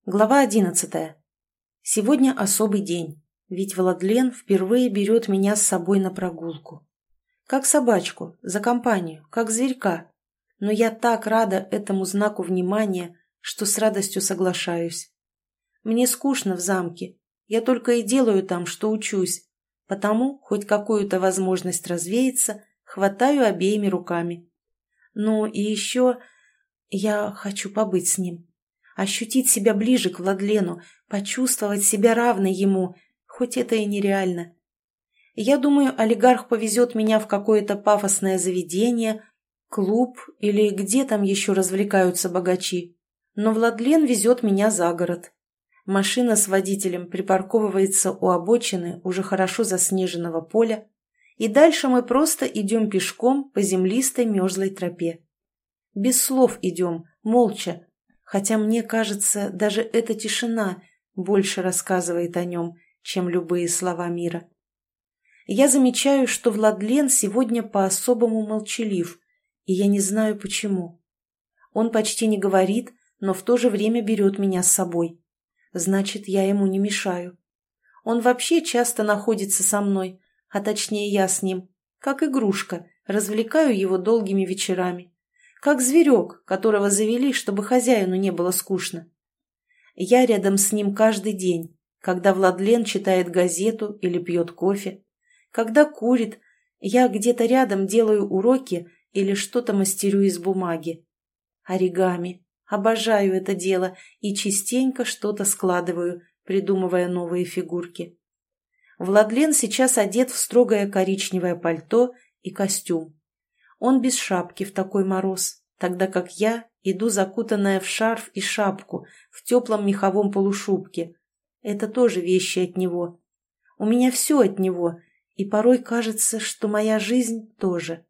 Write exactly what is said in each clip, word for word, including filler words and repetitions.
Глава одиннадцатая. Сегодня особый день, ведь Владлен впервые берет меня с собой на прогулку. Как собачку, за компанию, как зверька. Но я так рада этому знаку внимания, что с радостью соглашаюсь. Мне скучно в замке, я только и делаю там, что учусь, потому хоть какую-то возможность развеяться хватаю обеими руками. Ну и еще я хочу побыть с ним. Ощутить себя ближе к Владлену, почувствовать себя равной ему, хоть это и нереально. Я думаю, олигарх повезет меня в какое-то пафосное заведение, клуб или где там еще развлекаются богачи. Но Владлен везет меня за город. Машина с водителем припарковывается у обочины уже хорошо заснеженного поля, и дальше мы просто идем пешком по землистой мерзлой тропе. Без слов идем, молча. Хотя мне кажется, даже эта тишина больше рассказывает о нем, чем любые слова мира. Я замечаю, что Владлен сегодня по-особому молчалив, и я не знаю почему. Он почти не говорит, но в то же время берет меня с собой. Значит, я ему не мешаю. Он вообще часто находится со мной, а точнее я с ним, как игрушка, развлекаю его долгими вечерами. Как зверек, которого завели, чтобы хозяину не было скучно. Я рядом с ним каждый день, когда Владлен читает газету или пьет кофе. Когда курит, я где-то рядом делаю уроки или что-то мастерю из бумаги. Оригами. Обожаю это дело и частенько что-то складываю, придумывая новые фигурки. Владлен сейчас одет в строгое коричневое пальто и костюм. Он без шапки в такой мороз, тогда как я иду закутанная в шарф и шапку, в теплом меховом полушубке. Это тоже вещи от него. У меня все от него, и порой кажется, что моя жизнь тоже.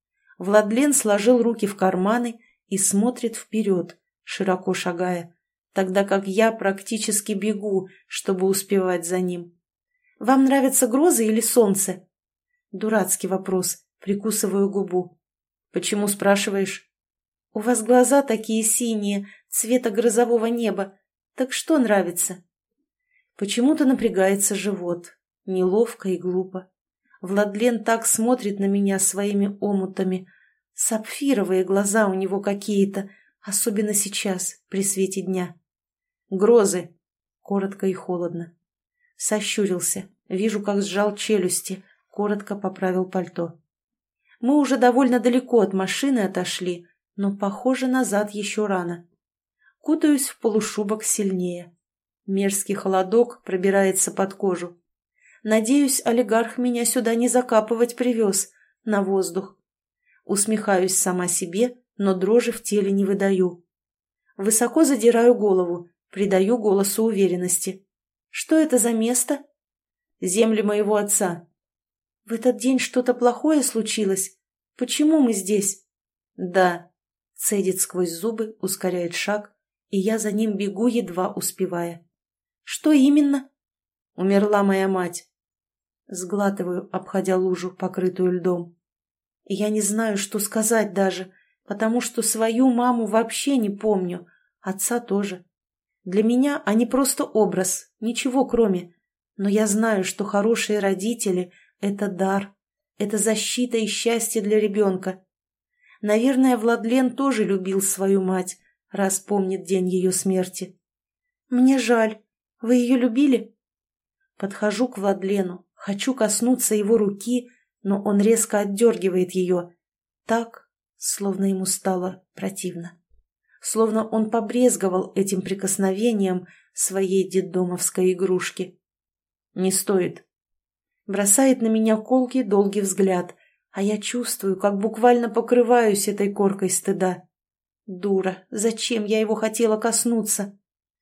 Владлен сложил руки в карманы и смотрит вперед, широко шагая, тогда как я практически бегу, чтобы успевать за ним. «Вам нравятся грозы или солнце?» Дурацкий вопрос, прикусываю губу. «Почему спрашиваешь?» «У вас глаза такие синие, цвета грозового неба. Так что нравится?» Почему-то напрягается живот. Неловко и глупо. Владлен так смотрит на меня своими омутами. Сапфировые глаза у него какие-то, особенно сейчас, при свете дня. «Грозы!» Коротко и холодно. Сощурился. Вижу, как сжал челюсти. Коротко поправил пальто. Мы уже довольно далеко от машины отошли, но, похоже, назад еще рано. Кутаюсь в полушубок сильнее. Мерзкий холодок пробирается под кожу. Надеюсь, олигарх меня сюда не закапывать привез, на воздух. Усмехаюсь сама себе, но дрожи в теле не выдаю. Высоко задираю голову, придаю голосу уверенности. Что это за место? Земли моего отца. В этот день что-то плохое случилось? Почему мы здесь? Да. Цедит сквозь зубы, ускоряет шаг, и я за ним бегу, едва успевая. Что именно? Умерла моя мать. Сглатываю, обходя лужу, покрытую льдом. И я не знаю, что сказать даже, потому что свою маму вообще не помню, отца тоже. Для меня они просто образ, ничего кроме. Но я знаю, что хорошие родители — это дар, это защита и счастье для ребенка. Наверное, Владлен тоже любил свою мать, раз помнит день ее смерти. Мне жаль. Вы ее любили? Подхожу к Владлену, хочу коснуться его руки, но он резко отдергивает ее. Так, словно ему стало противно. Словно он побрезговал этим прикосновением своей детдомовской игрушки. Не стоит. Бросает на меня колкий долгий взгляд, а я чувствую, как буквально покрываюсь этой коркой стыда. Дура, зачем я его хотела коснуться?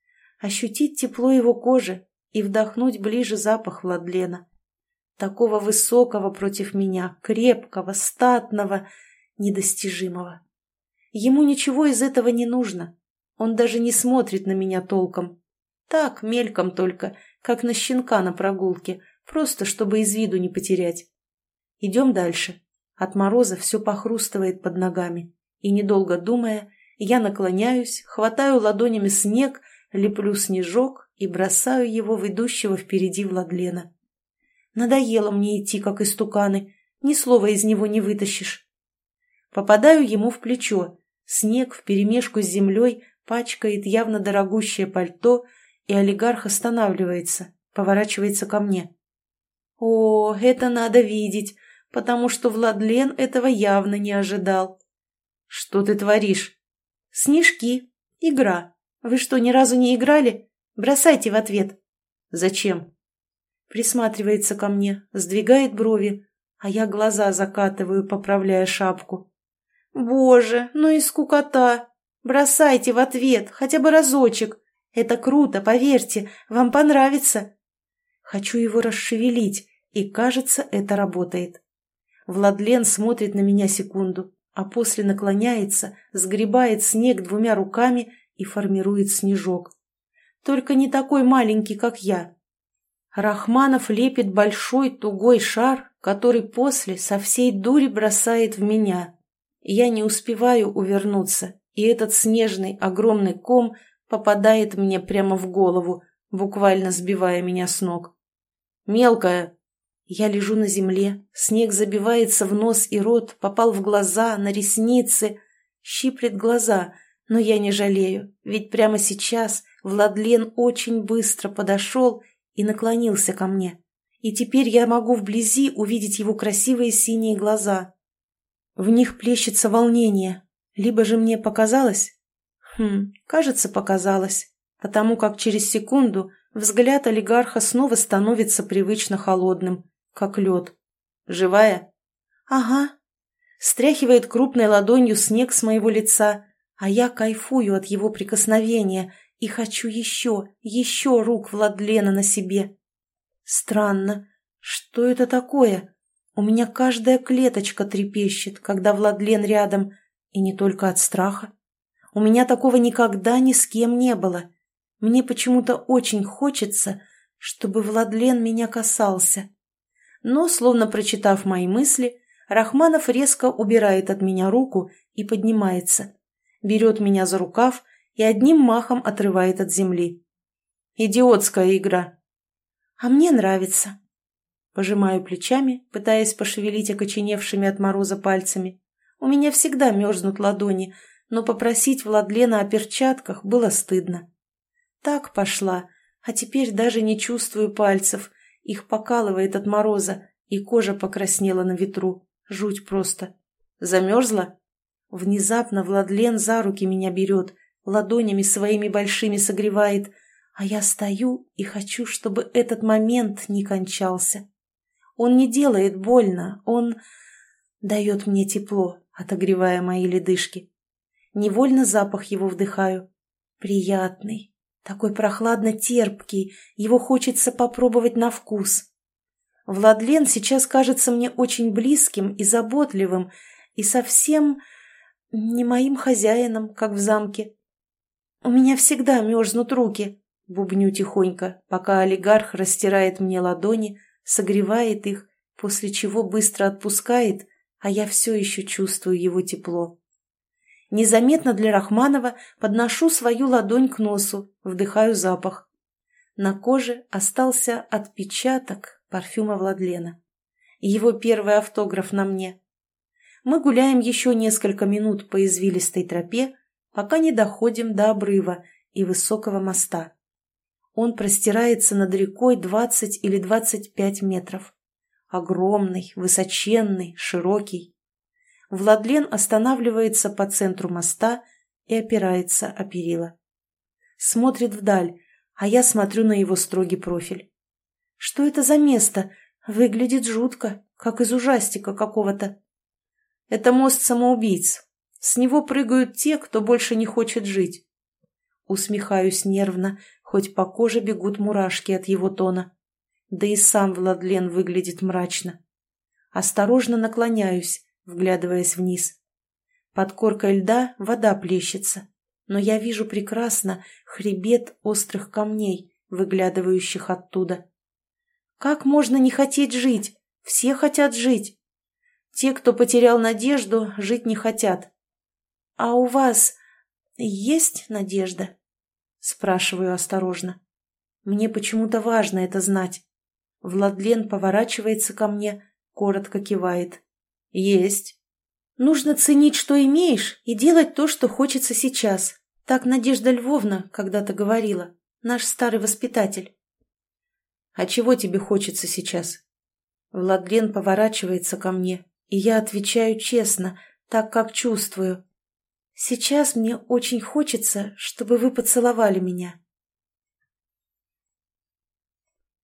Ощутить тепло его кожи и вдохнуть ближе запах Владлена. Такого высокого против меня, крепкого, статного, недостижимого. Ему ничего из этого не нужно. Он даже не смотрит на меня толком. Так, мельком только, как на щенка на прогулке, просто чтобы из виду не потерять. Идем дальше. От мороза все похрустывает под ногами. И, недолго думая, я наклоняюсь, хватаю ладонями снег, леплю снежок и бросаю его в идущего впереди Владлена. Надоело мне идти, как истуканы, ни слова из него не вытащишь. Попадаю ему в плечо, снег вперемешку с землей пачкает явно дорогущее пальто, и олигарх останавливается, поворачивается ко мне. О, это надо видеть, потому что Владлен этого явно не ожидал. Что ты творишь? Снежки. Игра. Вы что, ни разу не играли? Бросайте в ответ. Зачем? Присматривается ко мне, сдвигает брови, а я глаза закатываю, поправляя шапку. Боже, ну и скукота. Бросайте в ответ, хотя бы разочек. Это круто, поверьте, вам понравится. Хочу его расшевелить, и, кажется, это работает. Владлен смотрит на меня секунду, а после наклоняется, сгребает снег двумя руками и формирует снежок. Только не такой маленький, как я. Рахманов лепит большой тугой шар, который после со всей дури бросает в меня. Я не успеваю увернуться, и этот снежный огромный ком попадает мне прямо в голову, буквально сбивая меня с ног. «Мелкая!» Я лежу на земле, снег забивается в нос и рот, попал в глаза, на ресницы, щиплет глаза, но я не жалею, ведь прямо сейчас Владлен очень быстро подошел и наклонился ко мне, и теперь я могу вблизи увидеть его красивые синие глаза. В них плещется волнение, либо же мне показалось? Хм, кажется, показалось, потому как через секунду взгляд олигарха снова становится привычно холодным, как лед. «Живая?» «Ага». Стряхивает крупной ладонью снег с моего лица, а я кайфую от его прикосновения и хочу еще, еще рук Владлена на себе. Странно. Что это такое? У меня каждая клеточка трепещет, когда Владлен рядом, и не только от страха. У меня такого никогда ни с кем не было. Мне почему-то очень хочется, чтобы Владлен меня касался. Но, словно прочитав мои мысли, Рахманов резко убирает от меня руку и поднимается, берет меня за рукав и одним махом отрывает от земли. Идиотская игра. А мне нравится. Пожимаю плечами, пытаясь пошевелить окоченевшими от мороза пальцами. У меня всегда мерзнут ладони, но попросить Владлена о перчатках было стыдно. Так пошла, а теперь даже не чувствую пальцев. Их покалывает от мороза, и кожа покраснела на ветру. Жуть просто. Замерзла? Внезапно Владлен за руки меня берет, ладонями своими большими согревает, а я стою и хочу, чтобы этот момент не кончался. Он не делает больно, он дает мне тепло, отогревая мои ледышки. Невольно запах его вдыхаю. Приятный. Такой прохладно-терпкий, его хочется попробовать на вкус. Владлен сейчас кажется мне очень близким и заботливым, и совсем не моим хозяином, как в замке. У меня всегда мерзнут руки, бубню тихонько, пока олигарх растирает мне ладони, согревает их, после чего быстро отпускает, а я все еще чувствую его тепло. Незаметно для Рахманова подношу свою ладонь к носу, вдыхаю запах. На коже остался отпечаток парфюма Владлена. Его первый автограф на мне. Мы гуляем еще несколько минут по извилистой тропе, пока не доходим до обрыва и высокого моста. Он простирается над рекой двадцать или двадцать пять метров. Огромный, высоченный, широкий. Владлен останавливается по центру моста и опирается о перила. Смотрит вдаль, а я смотрю на его строгий профиль. Что это за место? Выглядит жутко, как из ужастика какого-то. Это мост самоубийц. С него прыгают те, кто больше не хочет жить. Усмехаюсь нервно, хоть по коже бегут мурашки от его тона. Да и сам Владлен выглядит мрачно. Осторожно наклоняюсь, вглядываясь вниз. Под коркой льда вода плещется, но я вижу прекрасно хребет острых камней, выглядывающих оттуда. Как можно не хотеть жить? Все хотят жить. Те, кто потерял надежду, жить не хотят. А у вас есть надежда? спрашиваю осторожно. Мне почему-то важно это знать. Владлен поворачивается ко мне, коротко кивает. Есть. Нужно ценить, что имеешь, и делать то, что хочется сейчас. Так Надежда Львовна когда-то говорила, наш старый воспитатель. А чего тебе хочется сейчас? Владлен поворачивается ко мне, и я отвечаю честно, так как чувствую. Сейчас мне очень хочется, чтобы вы поцеловали меня.